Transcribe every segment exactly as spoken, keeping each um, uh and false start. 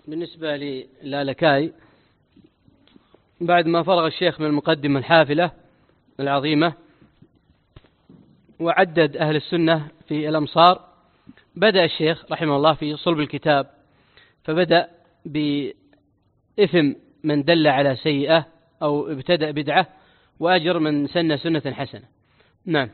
بالنسبة للالكائي بعد ما فرغ الشيخ من المقدمة الحافلة العظيمة وعدد أهل السنة في الأمصار، بدأ الشيخ رحمه الله في صلب الكتاب، فبدأ بإثم من دل على سيئة أو ابتدأ بدعة، وأجر من سن سنة حسنة. نعم.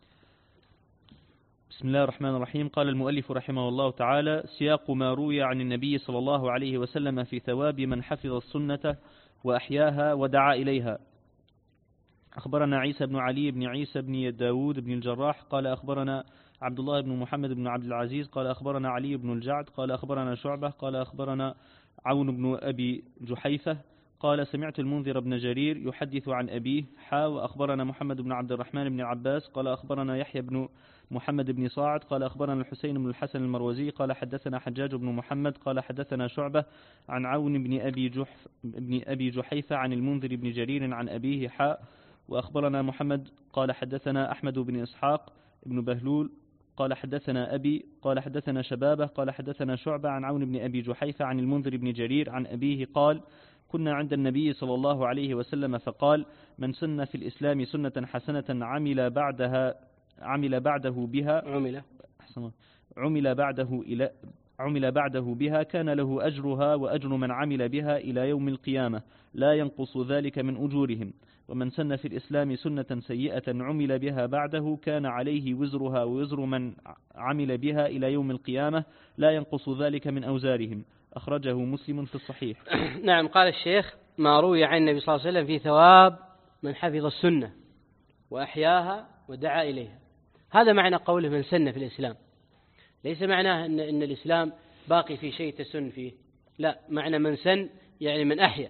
بسم الله الرحمن الرحيم. قال المؤلف رحمه الله تعالى: سياق ما روي عن النبي صلى الله عليه وسلم في ثواب من حفظ السنة وأحياها ودعا إليها. أخبرنا عيسى بن علي بن عيسى بن داود بن الجراح قال أخبرنا عبد الله بن محمد بن عبد العزيز قال أخبرنا علي بن الجعد قال أخبرنا شعبة قال أخبرنا عون بن أبي جحيفة قال سمعت المنذر بن جرير يحدث عن أبيه حا وأخبرنا محمد بن عبد الرحمن بن العباس قال أخبرنا يحيى بن محمد بن صاعد قال أخبرنا الحسين بن الحسن المروزي قال حدثنا حجاج بن محمد قال حدثنا شعبة عن عون بن أبي, جحف بن أبي جحيفة عن المنذر بن جرير عن أبيه حا وأخبرنا محمد قال حدثنا أحمد بن إسحاق بن بهلول قال حدثنا أبي قال حدثنا شبابه قال حدثنا شعبة عن عون بن أبي جحيفة عن المنذر بن جرير عن أبيه قال كنا عند النبي صلى الله عليه وسلم فقال من سن في الإسلام سنة حسنة عمل بعدها عمل بعده بها عمل عمل بعده إلى عمل بعده بها كان له أجرها وأجر من عمل بها إلى يوم القيامة لا ينقص ذلك من أجورهم، ومن سن في الإسلام سنة سيئة عمل بها بعده كان عليه وزرها ووزر من عمل بها إلى يوم القيامة لا ينقص ذلك من أوزارهم. أخرجه مسلم في الصحيح. نعم. قال الشيخ: ما روي عن النبي صلى الله عليه وسلم في ثواب من حفظ السنة وأحياها ودعا إليها. هذا معنى قوله من سن في الإسلام، ليس معناه أن, إن الإسلام باقي في شيء تسن فيه، لا، معنى من سن يعني من أحيا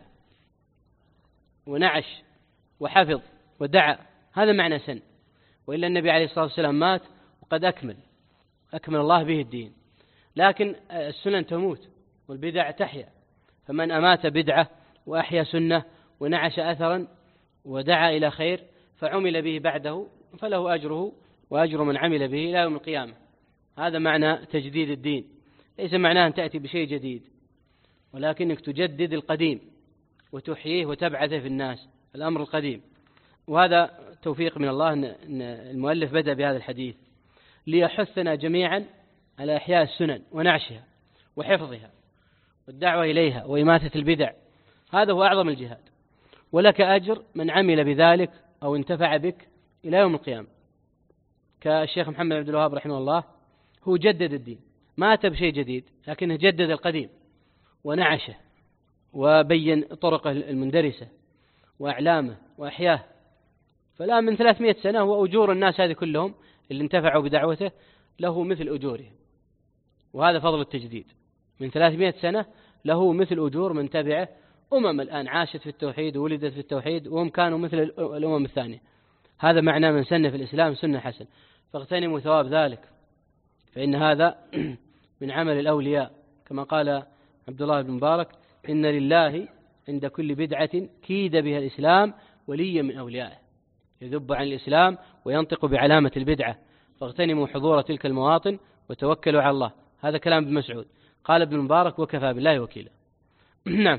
ونعش وحفظ ودعا، هذا معنى سن. وإلا النبي عليه الصلاة والسلام مات وقد أكمل أكمل الله به الدين، لكن السنن تموت والبدع تحيا، فمن أمات بدعة وأحيا سنة ونعش أثرا ودعا إلى خير فعمل به بعده فله أجره وأجر من عمل به إلى يوم القيامة. هذا معنى تجديد الدين، ليس معناه أن تأتي بشيء جديد، ولكنك تجدد القديم وتحييه وتبعثه في الناس، الأمر القديم. وهذا توفيق من الله أن المؤلف بدأ بهذا الحديث ليحثنا جميعا على إحياء السنن ونعشها وحفظها والدعوة إليها وإماتة البدع. هذا هو أعظم الجهاد، ولك أجر من عمل بذلك أو انتفع بك إلى يوم القيامة. كالشيخ محمد عبد الوهاب رحمه الله، هو جدد الدين، ما أتى بشيء جديد لكنه جدد القديم ونعشه وبين طرقه المندرسة وأعلامه وأحياه. فلا من ثلاثمائة سنة وأجور الناس هذه كلهم اللي انتفعوا بدعوته له مثل أجورهم، وهذا فضل التجديد. من ثلاثمائة سنة له مثل أجور من تبعه. أمم الآن عاشت في التوحيد وولدت في التوحيد وهم كانوا مثل الأمم الثانية. هذا معنى من سن في الإسلام سنة حسن، فاغتنموا ثواب ذلك، فإن هذا من عمل الأولياء، كما قال عبد الله بن مبارك: إن لله عند كل بدعة كيد بها الإسلام وليا من أوليائه، يذب عن الإسلام وينطق بعلامة البدعة، فاغتنموا حضور تلك المواطن وتوكلوا على الله. هذا كلام ابن مسعود. قال ابن مبارك: وكفى بالله وكيلا. نعم.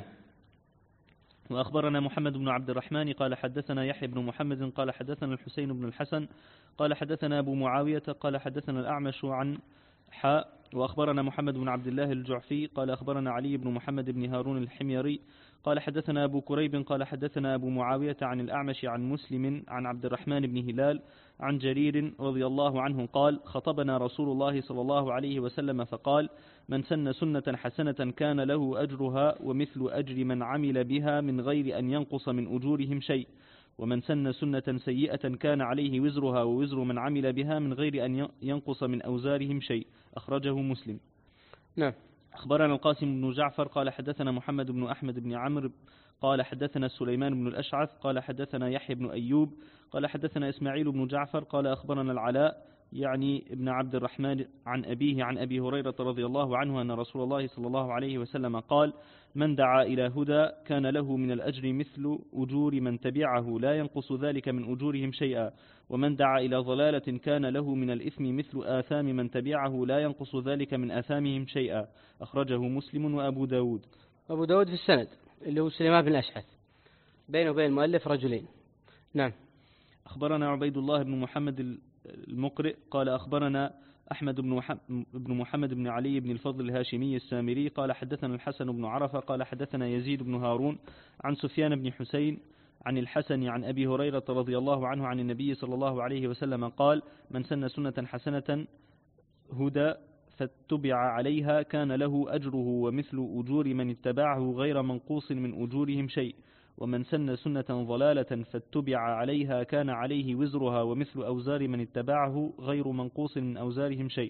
وأخبرنا محمد بن عبد الرحمن قال حدثنا يحيى بن محمد قال حدثنا الحسين بن الحسن قال حدثنا أبو معاوية قال حدثنا الأعمش عن حاء. وأخبرنا محمد بن عبد الله الجعفي قال أخبرنا علي بن محمد بن هارون الحميري قال حدثنا أبو كريب قال حدثنا أبو معاوية عن الأعمش عن مسلم عن عبد الرحمن بن هلال عن جرير رضي الله عنه قال: خطبنا رسول الله صلى الله عليه وسلم فقال: من سن سنة حسنة كان له أجرها ومثل أجر من عمل بها من غير أن ينقص من أجورهم شيء، ومن سن سنة سيئة كان عليه وزرها ووزر من عمل بها من غير أن ينقص من أوزارهم شيء. أخرجه مسلم. نعم. أخبرنا القاسم بن جعفر قال حدثنا محمد بن أحمد بن عمرو قال حدثنا سليمان بن الأشعث قال حدثنا يحيى بن أيوب قال حدثنا إسماعيل بن جعفر قال أخبرنا العلاء يعني ابن عبد الرحمن عن أبيه عن أبي هريرة رضي الله عنه أن رسول الله صلى الله عليه وسلم قال: من دعا إلى هدى كان له من الأجر مثل أجور من تبعه لا ينقص ذلك من أجورهم شيئا، ومن دعا إلى ضلالة كان له من الإثم مثل آثام من تبعه لا ينقص ذلك من آثامهم شيئا. أخرجه مسلم وأبو داود. أبو داود في السند اللي هو سليمان بن الأشعث، بينه وبين المؤلف رجلين. نعم. أخبرنا عبيد الله بن محمد المقرئ قال أخبرنا أحمد بن محمد بن علي بن الفضل الهاشمي السامري قال حدثنا الحسن بن عرفة قال حدثنا يزيد بن هارون عن سفيان بن حسين عن الحسن عن أبي هريرة رضي الله عنه عن النبي صلى الله عليه وسلم قال: من سن سنة حسنة هدى فاتبع عليها كان له أجره ومثل أجور من اتبعه غير منقوص من أجورهم شيء، ومن سن سنة ضلالة فاتبع عليها كان عليه وزرها ومثل أوزار من اتبعه غير منقوص من أوزارهم شيء.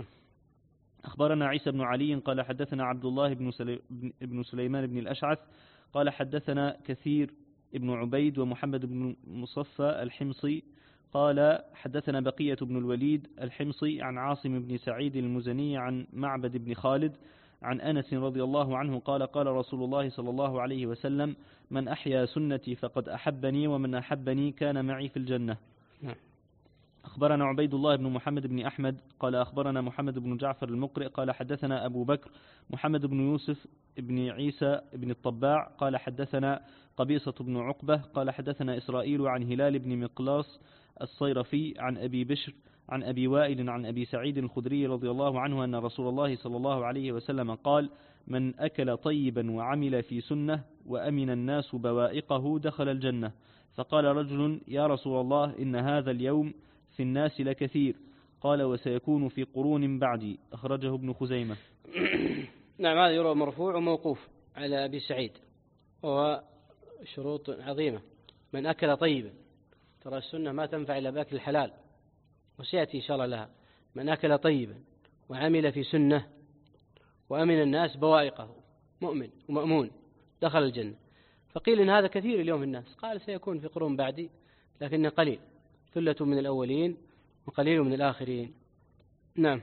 أخبرنا عيسى بن علي قال حدثنا عبد الله بن, سلي بن سليمان بن الأشعث قال حدثنا كثير ابن عبيد ومحمد بن مصفى الحمصي قال حدثنا بقية بن الوليد الحمصي عن عاصم بن سعيد المزني عن معبد بن خالد عن أنس رضي الله عنه قال: قال رسول الله صلى الله عليه وسلم: من أحيا سنتي فقد أحبني، ومن أحبني كان معي في الجنة. أخبرنا عبيد الله بن محمد بن أحمد قال أخبرنا محمد بن جعفر المقرئ قال حدثنا أبو بكر محمد بن يوسف بن عيسى بن الطباع قال حدثنا قبيصة بن عقبة قال حدثنا إسرائيل عن هلال بن مقلاص الصيرفي عن أبي بشر عن أبي وائل عن أبي سعيد الخدري رضي الله عنه أن رسول الله صلى الله عليه وسلم قال: من أكل طيبا وعمل في سنة وأمن الناس بوائقه دخل الجنة. فقال رجل: يا رسول الله إن هذا اليوم في الناس لكثير. قال: وسيكون في قرون بعدي. أخرجه ابن خزيمة. نعم، هذا يروى مرفوع وموقوف على أبي سعيد، وهو شروط عظيمة. من أكل طيبا، ترى السنة ما تنفع إلا بأكل الحلال، وسيأتي إن شاء الله لها. من أكل طيبا وعمل في سنة وأمن الناس بوائقه، مؤمن ومأمون دخل الجنة. فقيل إن هذا كثير اليوم في الناس، قال: سيكون في قرون بعدي لكنه قليل، ثلة من الأولين وقليل من الآخرين. نعم.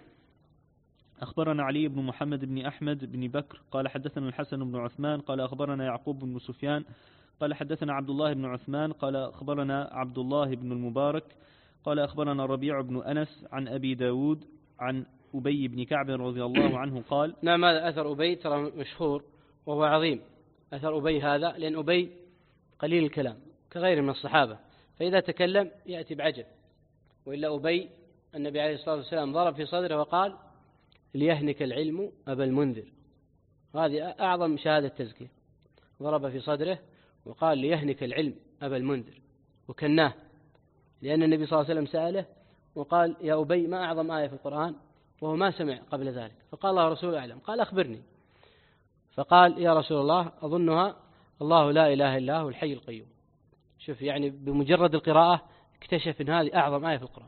أخبرنا علي بن محمد بن أحمد بن بكر قال حدثنا الحسن بن عثمان قال أخبرنا يعقوب بن سفيان قال حدثنا عبد الله بن عثمان قال أخبرنا عبد الله بن المبارك قال أخبرنا ربيع بن أنس عن أبي داود عن أبي بن كعب رضي الله عنه قال. نعم، هذا أثر أبي ترى مشهور وهو عظيم، أثر أبي هذا، لأن أبي قليل الكلام كغير من الصحابة، فإذا تكلم يأتي بعجب. وإلا أبي النبي عليه الصلاة والسلام ضرب في صدره وقال: ليهنك العلم أبا المنذر. هذه أعظم شهادة تزكية، ضرب في صدره وقال: ليهنك العلم أبا المنذر، وكناه، لأن النبي صلى الله عليه وسلم سأله وقال: يا أبي ما أعظم آية في القرآن، وهو ما سمع قبل ذلك، فقال: الله رسول أعلم. قال: أخبرني. فقال: يا رسول الله أظنها الله لا إله إلا هو الحي القيوم. شوف، يعني بمجرد القراءة اكتشف أن هذه أعظم آية في القرآن،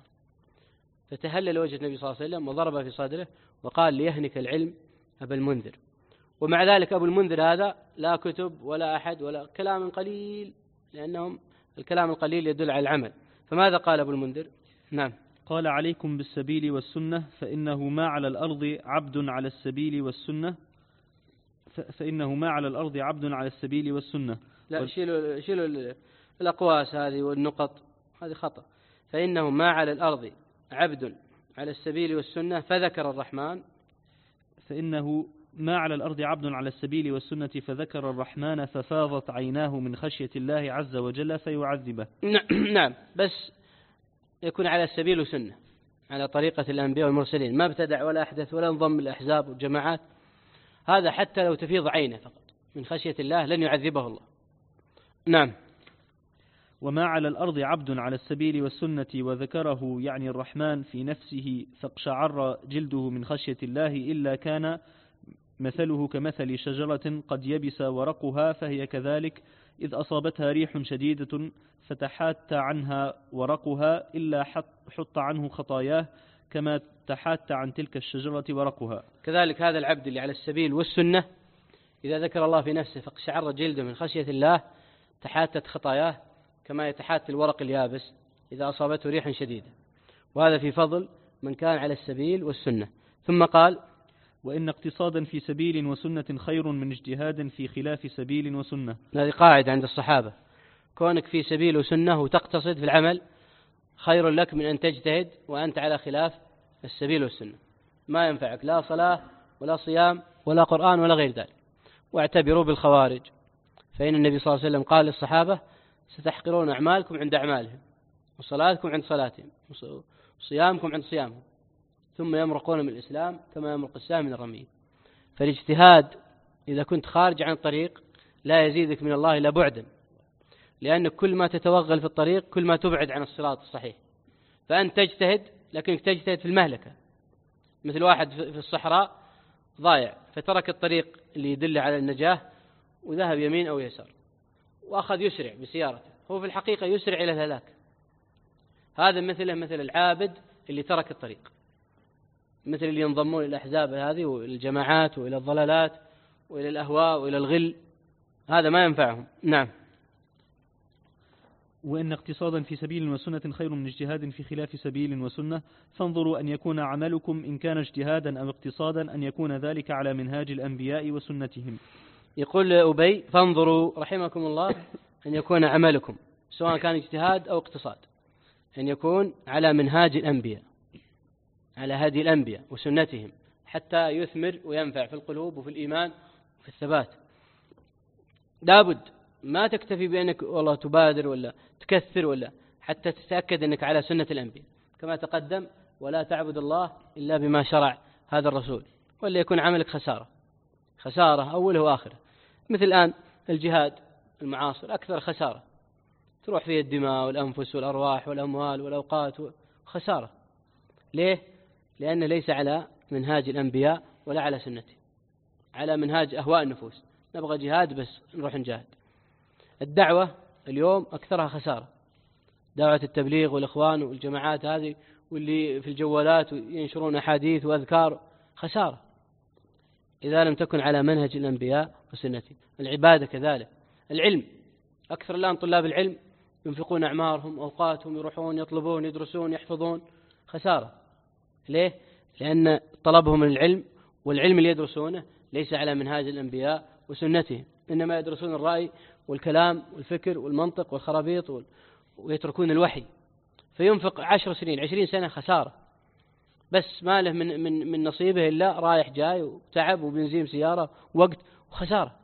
فتهلل وجه النبي صلى الله عليه وسلم وضرب في صدره وقال: ليهنك العلم أبا المنذر. ومع ذلك أبو المنذر هذا لا كتب ولا أحد ولا كلام قليل، لأنهم الكلام القليل يدل على العمل. فماذا قال أبو المنذر؟ نعم. قال: عليكم بالسبيل والسنة، فإنه ما على الأرض عبد على السبيل والسنة فإنه ما على الأرض عبد على السبيل والسنة. لا، شيلوا شيلوا الأقواس هذه والنقط، هذه خطأ. فإنه ما على الأرض عبد على السبيل والسنة فذكر الرحمن. فإنه ما على الأرض عبد على السبيل والسنة فذكر الرحمن ففاضت عيناه من خشية الله عز وجل فيعذبه. نعم، بس يكون على السبيل وسنة، على طريقة الأنبياء والمرسلين، ما ابتدع ولا أحدث ولا انضم الأحزاب والجماعات. هذا حتى لو تفيض عينه فقط من خشية الله لن يعذبه الله. نعم. وما على الأرض عبد على السبيل والسنة وذكره يعني الرحمن في نفسه فاقشعر جلده من خشية الله إلا كان مثله كمثل شجرة قد يبس ورقها فهي كذلك، إذ أصابتها ريح شديدة فتحات عنها ورقها إلا حط عنه خطاياه كما تحات عن تلك الشجرة ورقها. كذلك هذا العبد اللي على السبيل والسنة إذا ذكر الله في نفسه فاقشعر جلده من خشية الله تحاتت خطاياه كما يتحات الورق اليابس إذا أصابته ريح شديدة. وهذا في فضل من كان على السبيل والسنة. ثم قال: وإن اقتصادا في سبيل وسنة خير من اجتهاد في خلاف سبيل وسنة. هذه قاعدة عند الصحابة، كونك في سبيل وسنة وتقتصد في العمل خير لك من أن تجتهد وأنت على خلاف السبيل والسنة، ما ينفعك لا صلاة ولا صيام ولا قرآن ولا غير ذلك. واعتبروا بالخوارج، فإن النبي صلى الله عليه وسلم قال للصحابة: ستحقرون أعمالكم عند أعمالهم، وصلاتكم عند صلاتهم، وصيامكم عند صيامهم، ثم يمرقون من الإسلام كما يمرق السهم من الرمي. فالاجتهاد إذا كنت خارج عن الطريق لا يزيدك من الله إلا بعدا، لأنك كل ما تتوغل في الطريق كل ما تبعد عن الصراط الصحيح. فأنت تجتهد لكنك تجتهد في المهلكة، مثل واحد في الصحراء ضايع فترك الطريق اللي يدل على النجاة وذهب يمين أو يسار وأخذ يسرع بسيارته، هو في الحقيقة يسرع إلى الهلاك. هذا مثله مثل العابد اللي ترك الطريق، مثل اللي ينضمون إلى الأحزاب هذه وإلى الجماعات وإلى الضلالات وإلى الأهواء وإلى الغل، هذا ما ينفعهم. نعم. وإن اقتصادا في سبيل وسنة خير من اجتهاد في خلاف سبيل وسنة، فانظروا أن يكون عملكم إن كان اجتهادا أو اقتصادا أن يكون ذلك على منهاج الأنبياء وسنتهم. يقول أبي: فانظروا رحمكم الله أن يكون عملكم سواء كان اجتهاد أو اقتصاد أن يكون على منهاج الأنبياء، على هدي الأنبياء وسنتهم، حتى يثمر وينفع في القلوب وفي الإيمان وفي الثبات. لابد ما تكتفي بأنك والله تبادر ولا تكثر ولا، حتى تتأكد أنك على سنة الأنبياء كما تقدم: ولا تعبد الله إلا بما شرع هذا الرسول، ولا يكون عملك خسارة خسارة أوله وآخره. مثل الآن الجهاد المعاصر أكثر خسارة، تروح فيه الدماء والأنفس والأرواح والأموال والأوقات خسارة. ليه؟ لأنه ليس على منهاج الأنبياء ولا على سنته، على منهاج أهواء النفوس. نبغى جهاد بس نروح نجاهد. الدعوة اليوم أكثرها خسارة، دعوة التبليغ والإخوان والجماعات هذه واللي في الجوالات ينشرون أحاديث وأذكار، خسارة إذا لم تكن على منهج الأنبياء وسنته. العبادة كذلك، العلم أكثر الآن طلاب العلم ينفقون أعمارهم أوقاتهم، يروحون يطلبون يدرسون يحفظون، خسارة. ليه؟ لأن طلبهم من العلم والعلم اللي يدرسونه ليس على منهاج الأنبياء وسنته، إنما يدرسون الرأي والكلام والفكر والمنطق والخرابيط وال... ويتركون الوحي. فينفق عشر سنين عشرين سنة خسارة، بس ما له من, من, من نصيبه إلا رايح جاي وتعب وبنزيم سيارة ووقت وخسارة.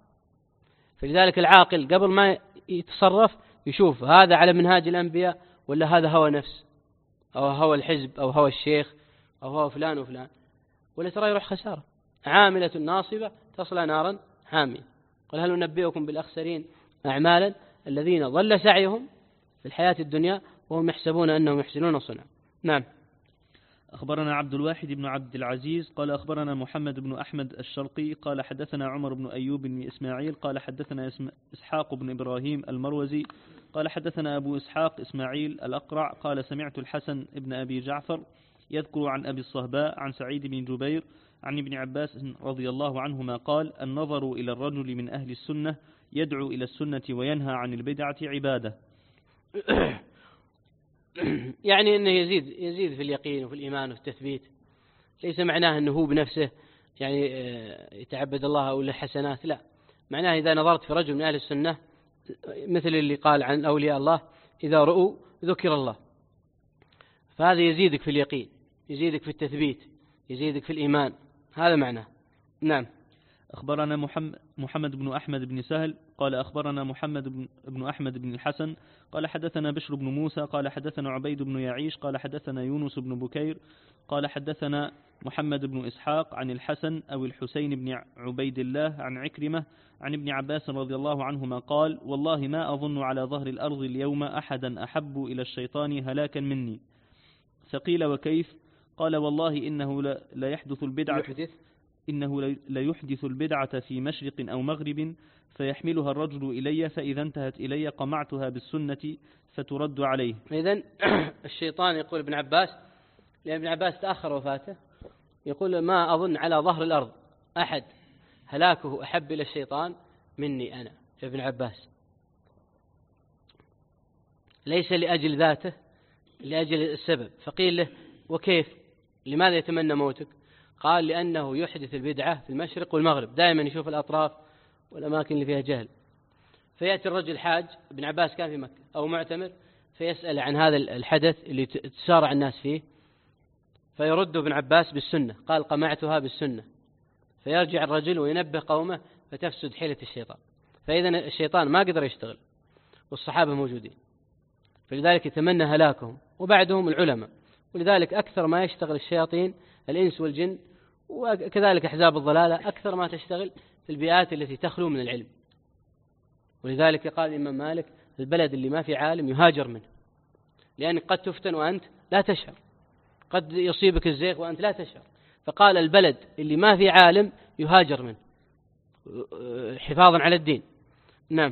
فلذلك العاقل قبل ما يتصرف يشوف هذا على منهاج الأنبياء ولا هذا هوى نفس أو هوى الحزب أو هوى الشيخ أو هوى فلان وفلان، ولا ترى يروح خسارة. عاملة ناصبة تصلى نارا حامية. قل هل ننبئكم بالأخسرين أعمالا الذين ضل سعيهم في الحياة الدنيا وهم يحسبون أنهم يحسنون صنعا. نعم. أخبرنا عبد الواحد بن عبد العزيز قال أخبرنا محمد بن أحمد الشرقي قال حدثنا عمر بن أيوب بن إسماعيل قال حدثنا إسحاق بن إبراهيم المروزي قال حدثنا أبو إسحاق إسماعيل الأقرع قال سمعت الحسن بن أبي جعفر يذكر عن أبي الصهباء عن سعيد بن جبير عن ابن عباس رضي الله عنهما قال: النظر إلى الرجل من أهل السنة يدعو إلى السنة وينهى عن البدعة عبادة. يعني أنه يزيد يزيد في اليقين وفي الإيمان وفي التثبيت، ليس معناه أنه هو بنفسه يعني يتعبد الله أو له حسنات، لا، معناه إذا نظرت في رجل من أهل السنة مثل اللي قال عن أولياء الله: إذا رؤوا ذكر الله. فهذا يزيدك في اليقين، يزيدك في التثبيت، يزيدك في الإيمان، هذا معناه. نعم. أخبرنا محمد بن أحمد بن سهل قال أخبرنا محمد بن أحمد بن الحسن قال حدثنا بشر بن موسى قال حدثنا عبيد بن يعيش قال حدثنا يونس بن بكير قال حدثنا محمد بن إسحاق عن الحسن أو الحسين بن عبيد الله عن عكرمة عن ابن عباس رضي الله عنهما قال: والله ما أظن على ظهر الأرض اليوم أحدا أحب إلى الشيطان هلاكا مني. فقيل: وكيف؟ قال: والله إنه لا يحدث البدعة إنه لا يحدث البدعة في مشرق أو مغرب فيحملها الرجل إلي، فإذا انتهت إلي قمعتها بالسنة فترد عليه. إذن الشيطان يقول ابن عباس، لأن ابن عباس تأخر وفاته، يقول: ما أظن على ظهر الأرض أحد هلاكه أحب إلى الشيطان مني أنا ابن عباس. ليس لأجل ذاته، لأجل السبب. فقيل له: وكيف؟ لماذا يتمنى موتك؟ قال لأنه يحدث البدعة في المشرق والمغرب، دائما يشوف الأطراف والأماكن اللي فيها جهل. فيأتي الرجل حاج، ابن عباس كان في مكة أو معتمر، فيسأل عن هذا الحدث اللي تسارع الناس فيه، فيرد ابن عباس بالسنة، قال قمعتها بالسنة. فيرجع الرجل وينبه قومه فتفسد حيلة الشيطان. فإذا الشيطان ما قدر يشتغل والصحابة موجودين، فلذلك يتمنى هلاكهم، وبعدهم العلماء. ولذلك أكثر ما يشتغل الشياطين الإنس والجن، وكذلك أحزاب الضلالة أكثر ما تشتغل في البيئات التي تخلو من العلم. ولذلك قال الإمام مالك البلد اللي ما في عالم يهاجر منه، لأنك قد تفتن وأنت لا تشعر، قد يصيبك الزيغ وأنت لا تشعر. فقال البلد اللي ما في عالم يهاجر منه حفاظا على الدين. نعم.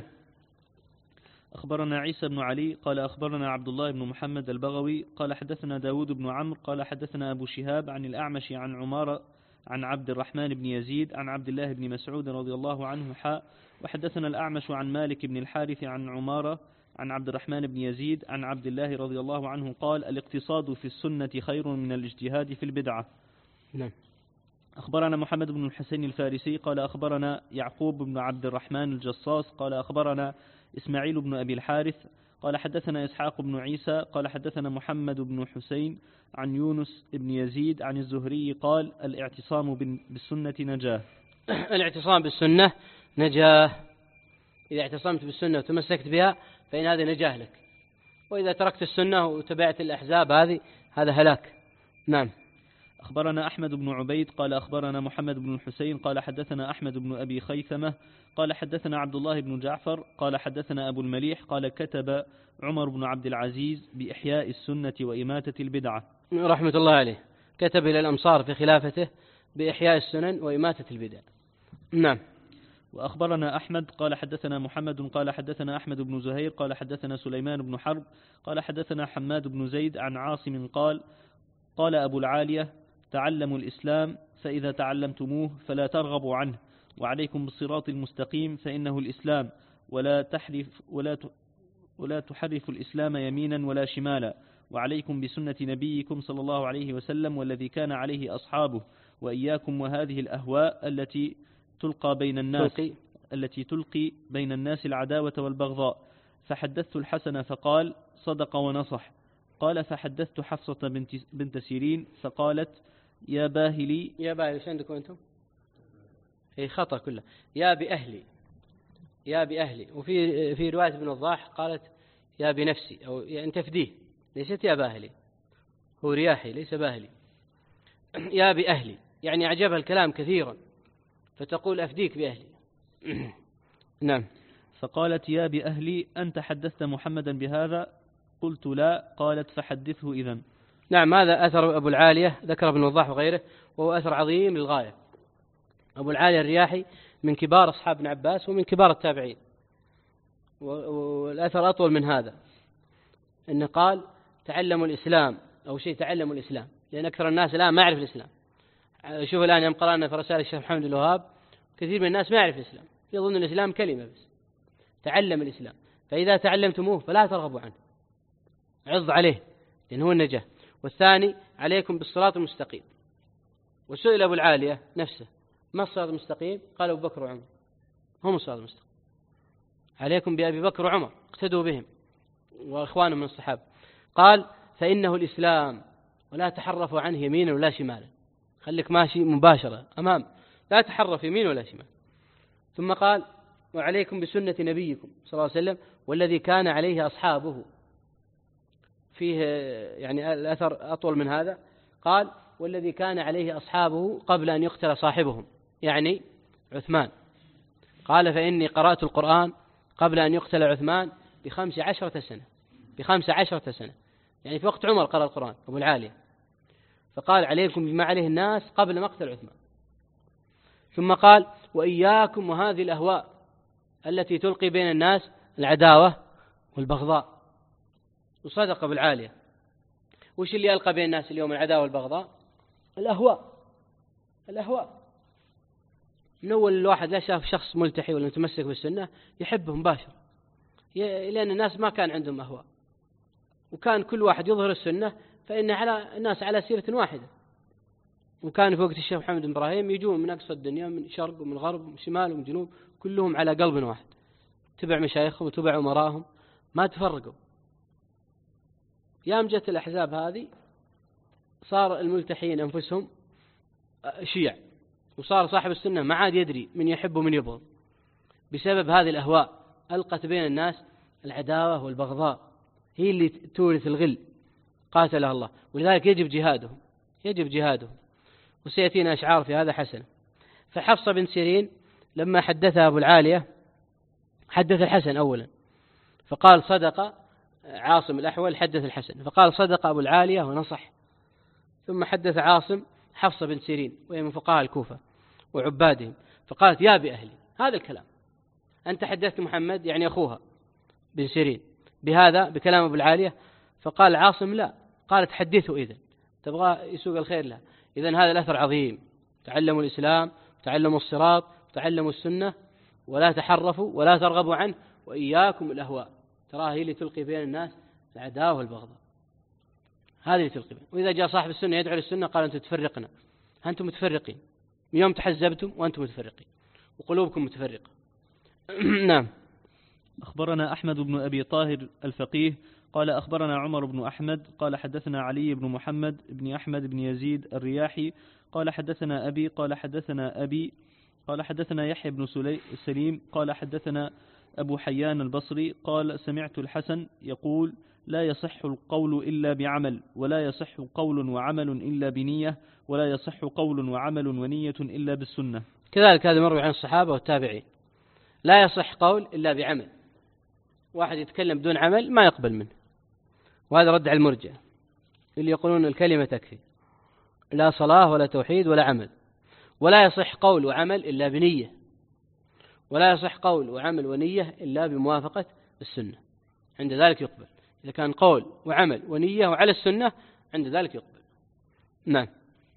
أخبرنا عيسى بن علي قال أخبرنا عبد الله بن محمد البغوي قال حدثنا داود بن عمرو قال حدثنا أبو شهاب عن الأعمش عن عمارة عن عبد الرحمن بن يزيد عن عبد الله بن مسعود رضي الله عنه حاء. وحدثنا الأعمش عن مالك بن الحارث عن عمارة عن عبد الرحمن بن يزيد عن عبد الله رضي الله عنه قال الاقتصاد في السنة خير من الاجتهاد في البدعة. نعم. أخبرنا محمد بن الحسين الفارسي قال أخبرنا يعقوب بن عبد الرحمن الجصاص قال أخبرنا إسماعيل بن أبي الحارث قال حدثنا إسحاق بن عيسى قال حدثنا محمد بن حسين عن يونس بن يزيد عن الزهري قال الاعتصام بالسنة نجاه. الاعتصام بالسنة نجاه. إذا اعتصمت بالسنة وتمسكت بها فإن هذا نجاه لك، وإذا تركت السنة وتبعت الأحزاب هذه هذا هلاك. نعم. أخبرنا أحمد بن عبيد قال أخبرنا محمد بن الحسين قال حدثنا أحمد بن أبي خيثمة قال حدثنا عبد الله بن جعفر قال حدثنا أبو المليح قال كتب عمر بن عبد العزيز بإحياء السنة وإماتة البدعة رحمة الله عليه، كتب إلى الأمصار في خلافته بإحياء السنن وإماتة البدع. نعم. وأخبرنا أحمد قال حدثنا محمد قال حدثنا أحمد بن زهير قال حدثنا سليمان بن حرب قال حدثنا حماد بن زيد عن عاصم قال قال أبو العالية تعلموا الإسلام فإذا تعلمتموه فلا ترغبوا عنه، وعليكم بالصراط المستقيم فإنه الإسلام، ولا تحرف ولا ولا تحرف الإسلام يمينا ولا شمالا، وعليكم بسنة نبيكم صلى الله عليه وسلم والذي كان عليه أصحابه، وإياكم وهذه الأهواء التي تلقى بين الناس تلقي. التي تلقي بين الناس العداوة والبغضاء. فحدثت الحسن فقال صدق ونصح. قال فحدثت حفصة بنت, بنت سيرين فقالت يا باهلي. يا باهلي ايش عندكم أنتم؟ هي خطأ كله، يا بأهلي، يا بأهلي. وفي في رواية ابن الضاح قالت يا بنفسي، أو يعني تفديه، ليست يا باهلي، هو رياحي ليس باهلي. يا بأهلي يعني أعجبها الكلام كثيرا، فتقول أفديك بأهلي. نعم. فقالت يا بأهلي أنت حدثت محمدا بهذا؟ قلت لا. قالت فحدثه إذن. نعم. هذا أثر أبو العالية ذكر ابن الضاح وغيره، وهو أثر عظيم للغاية. أبو العالية الرياحي من كبار أصحاب ابن عباس ومن كبار التابعين، والأثر أطول من هذا، إنه قال تعلموا الإسلام، أو شيء تعلموا الإسلام، لأن أكثر الناس الآن ما يعرف الإسلام. شوف الآن يوم قرأنا في رسائل الشيخ محمد الوهاب كثير من الناس ما يعرف الإسلام، يظن الإسلام كلمة بس. تعلم الإسلام، فإذا تعلمتموه فلا ترغبوا عنه، عض عليه لأنه هو النجاة. والثاني عليكم بالصراط المستقيم. وسئل أبو العالية نفسه ما الصراط المستقيم؟ قال أبو بكر وعمر هم الصراط المستقيم، عليكم بأبي بكر وعمر اقتدوا بهم وإخوانهم من الصحابة. قال فإنه الإسلام ولا تحرفوا عنه يمينا ولا شمالا، خليك ماشي مباشرة أمام، لا تحرف يمين ولا شمال. ثم قال وعليكم بسنة نبيكم صلى الله عليه وسلم والذي كان عليه أصحابه. فيه يعني الأثر أطول من هذا، قال والذي كان عليه أصحابه قبل أن يقتل صاحبهم، يعني عثمان. قال فإني قرأت القرآن قبل أن يقتل عثمان بخمس عشرة سنة، بخمس عشرة سنة، يعني في وقت عمر قرأ القرآن أبو العالية. فقال عليكم بما عليه الناس قبل مقتل عثمان. ثم قال وإياكم وهذه الأهواء التي تلقي بين الناس العداوة والبغضاء. وصدق أبو العالية. وش اللي يلقى بين الناس اليوم العداوة والبغضاء؟ الأهواء. الأهواء من أول الواحد لا شاف شخص ملتحي ولا متمسك بالسنة يحبه مباشر، لأن الناس ما كان عندهم أهواء، وكان كل واحد يظهر السنة، فإن على الناس على سيرة واحدة، وكان في وقت الشيخ محمد بن إبراهيم يجون من أقصى الدنيا، من شرق ومن غرب ومن شمال ومن جنوب، كلهم على قلب واحد، تبع مشايخهم وتبع أمراهم، ما تفرقوا. يام جت الأحزاب هذه صار الملتحين أنفسهم شيع، وصار صاحب السنة ما عاد يدري من يحب ومن يبغض بسبب هذه الأهواء. ألقت بين الناس العداوة والبغضاء، هي اللي تورث الغل، قاتلها الله. ولذلك يجب جهادهم، يجب جهادهم. وسيأتينا أشعار في هذا حسنة. فحفصة بن سيرين لما حدثها أبو العالية حدث الحسن أولا، فقال صدق عاصم الأحول حدث الحسن، فقال صدق أبو العالية ونصح. ثم حدث عاصم حفصة بن سيرين وهي من فقهاء الكوفة وعبادهم، فقالت يا بأهلي هذا الكلام، أنت حدثت محمد يعني أخوها بن سيرين بهذا بكلام أبو العالية. فقال عاصم لا، قالت حدثه إذن، تبغى يسوق الخير لها. إذن هذا الأثر عظيم. تعلموا الإسلام، تعلموا الصراط، تعلموا السنة، ولا تحرفوا ولا ترغبوا عنه، وإياكم الأهواء، تراها هي اللي تلقي بين الناس العداوة والبغضاء، هذه اللي تلقي بين. وإذا جاء صاحب السنة يدعو للسنة قال أنتم تفرقنا، أنتم متفرقين، يوم تحزبتم وأنتم متفرقين وقلوبكم متفرقة. نعم. أخبرنا أحمد بن أبي طاهر الفقيه قال أخبرنا عمر بن أحمد قال حدثنا علي بن محمد بن أحمد بن يزيد الرياحي قال حدثنا أبي قال حدثنا أبي قال حدثنا يحيى بن سليم قال حدثنا أبو حيان البصري قال سمعت الحسن يقول لا يصح القول إلا بعمل، ولا يصح قول وعمل إلا بنية، ولا يصح قول وعمل ونية إلا بالسنة. كذلك هذا مروي عن الصحابة والتابعين، لا يصح قول إلا بعمل، واحد يتكلم بدون عمل ما يقبل منه، وهذا رد على المرجئة اللي يقولون الكلمة تكفي، لا صلاة ولا توحيد ولا عمل. ولا يصح قول وعمل إلا بنية، ولا يصح قول وعمل ونية إلا بموافقة السنة، عند ذلك يقبل. إذا كان قول وعمل ونية وعلى السنة عند ذلك يقبل. نعم.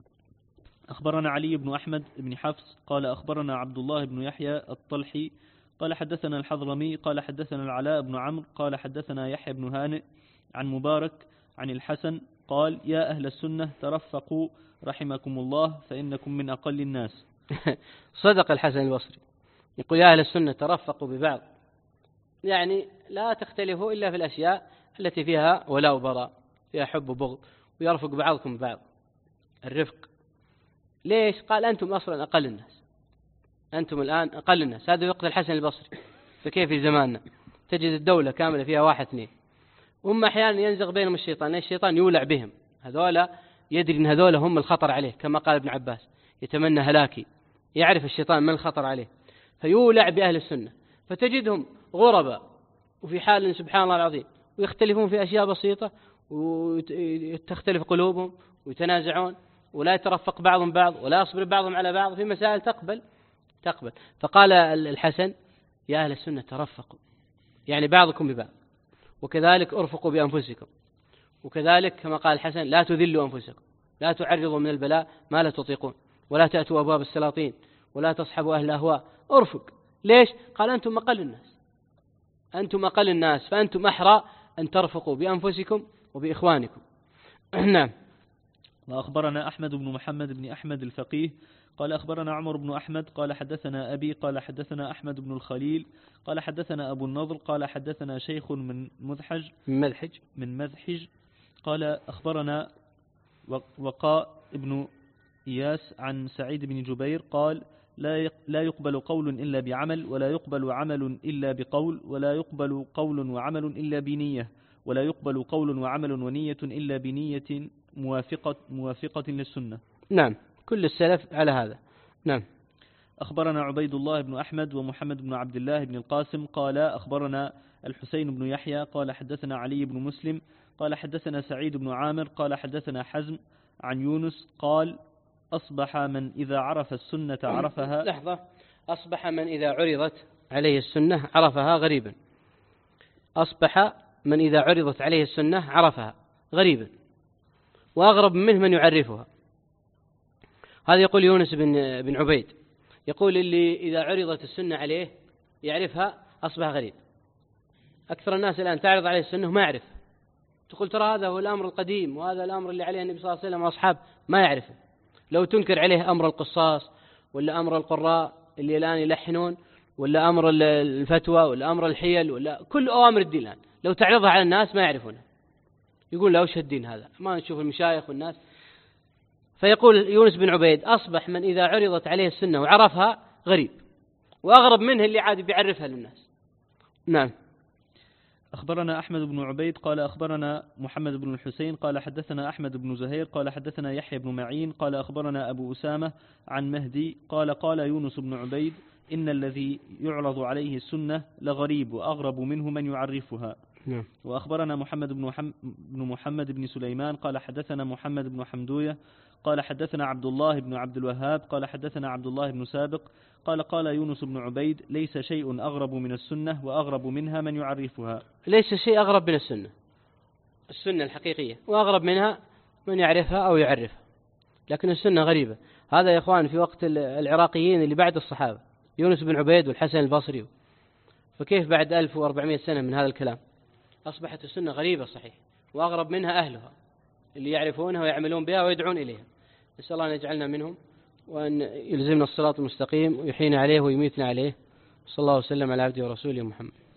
أخبرنا علي بن أحمد بن حفص قال أخبرنا عبد الله بن يحيى الطلحي قال حدثنا الحضرمي قال حدثنا العلاء بن عمرو قال حدثنا يحيى بن هانئ عن مبارك عن الحسن قال يا أهل السنة ترفقوا رحمكم الله فإنكم من أقل الناس. صدق الحسن البصري، يقول يا أهل السنة ترفقوا ببعض، يعني لا تختلفوا إلا في الأشياء التي فيها ولاء وبراء، فيها حب وبغض، ويرفق بعضكم ببعض. الرفق ليش؟ قال أنتم أصلا أقل الناس، أنتم الآن أقل الناس. هذا وقت الحسن البصري، فكيف في زماننا تجد الدولة كاملة فيها واحد اثنين، هم أحيانا ينزغ بينهم الشيطان، الشيطان يولع بهم، هذولا يدري أن هذولا هم الخطر عليه، كما قال ابن عباس يتمنى هلاكي، يعرف الشيطان من الخطر عليه، فيولع بأهل السنة، فتجدهم غرباء وفي حال سبحان الله العظيم، ويختلفون في أشياء بسيطة وتختلف قلوبهم ويتنازعون، ولا يترفق بعضهم بعض، ولا يصبر بعضهم على بعض في مسائل تقبل تقبل. فقال الحسن يا أهل السنة ترفقوا، يعني بعضكم ببعض، وكذلك ارفقوا بأنفسكم، وكذلك كما قال الحسن لا تذلوا أنفسكم، لا تعرضوا من البلاء ما لا تطيقون، ولا تأتوا أبواب السلاطين، ولا تصحبوا أهل الأهواء. ارفق. ليش؟ قال أنتم أقل الناس، أنتم أقل الناس، فأنتم أحرى أن ترفقوا بأنفسكم وبإخوانكم. نعم. وأخبرنا أحمد بن محمد بن أحمد الفقيه قال أخبرنا عمر بن أحمد قال حدثنا أبي قال حدثنا أحمد بن الخليل قال حدثنا أبو النضر قال حدثنا شيخ من مذحج من مذحج من مذحج قال أخبرنا وقاء ابن إياس عن سعيد بن جبير قال لا لا يقبل قول إلا بعمل، ولا يقبل عمل إلا بقول، ولا يقبل قول وعمل إلا بنية، ولا يقبل قول وعمل ونية إلا بنية موافقة موافقة للسنة. نعم، كل السلف على هذا. نعم. أخبرنا عبيد الله بن أحمد ومحمد بن عبد الله بن القاسم قال أخبرنا الحسين بن يحيى قال حدثنا علي بن مسلم قال حدثنا سعيد بن عامر قال حدثنا حزم عن يونس قال أصبح من إذا عرف السنة عرفها. لحظة. أصبح من إذا عرضت عليه السنة عرفها غريبا. أصبح من إذا عرضت عليه السنة عرفها غريبا، وأغرب منه من يعرفها. هذا يقول يونس بن بن عبيد، يقول اللي إذا عرضت السنة عليه يعرفها أصبح غريب. أكثر الناس الآن تعرض عليه السنة ما يعرف، تقول ترى هذا هو الأمر القديم، وهذا الأمر اللي عليه النبي صلى الله عليه وسلم وأصحاب، ما يعرفه. لو تنكر عليه أمر القصاص ولا أمر القراء اللي الآن يلحنون ولا أمر الفتوى ولا أمر الحيل ولا كل أوامر الدين الآن لو تعرضها على الناس ما يعرفونها، يقول لا وش الدين هذا، ما نشوف المشايخ والناس. فيقول يونس بن عبيد أصبح من إذا عرضت عليه السنة وعرفها غريب، وأغرب منه اللي عاد بيعرفها للناس. نعم. أخبرنا أحمد بن عبيد قال أخبرنا محمد بن الحسين قال حدثنا أحمد بن زهير قال حدثنا يحيى بن معين قال أخبرنا أبو أسامة عن مهدي قال قال يونس بن عبيد إن الذي يعرض عليه السنة لغريب وأغرب منه من يعرفها. نعم. وأخبرنا محمد بن, حم بن محمد بن سليمان قال حدثنا محمد بن حمدوية قال حدثنا عبد الله بن عبد الوهاب قال حدثنا عبد الله بن سابق قال قال يونس بن عبيد ليس شيء أغرب من السنة وأغرب منها من يعرفها. ليس شيء أغرب من السنة، السنة الحقيقية، وأغرب منها من يعرفها أو يعرفها، لكن السنة غريبة. هذا يا إخوان في وقت العراقيين اللي بعد الصحابة، يونس بن عبيد والحسن البصري، فكيف بعد ألف وأربعمائة سنة من هذا الكلام أصبحت السنة غريبة صحيح، وأغرب منها أهلها اللي يعرفونها ويعملون بها ويدعون إليها. نسأل الله أن يجعلنا منهم وأن يلزمنا الصراط المستقيم ويحيينا عليه ويميتنا عليه. صلى الله وسلم على عبده ورسوله محمد.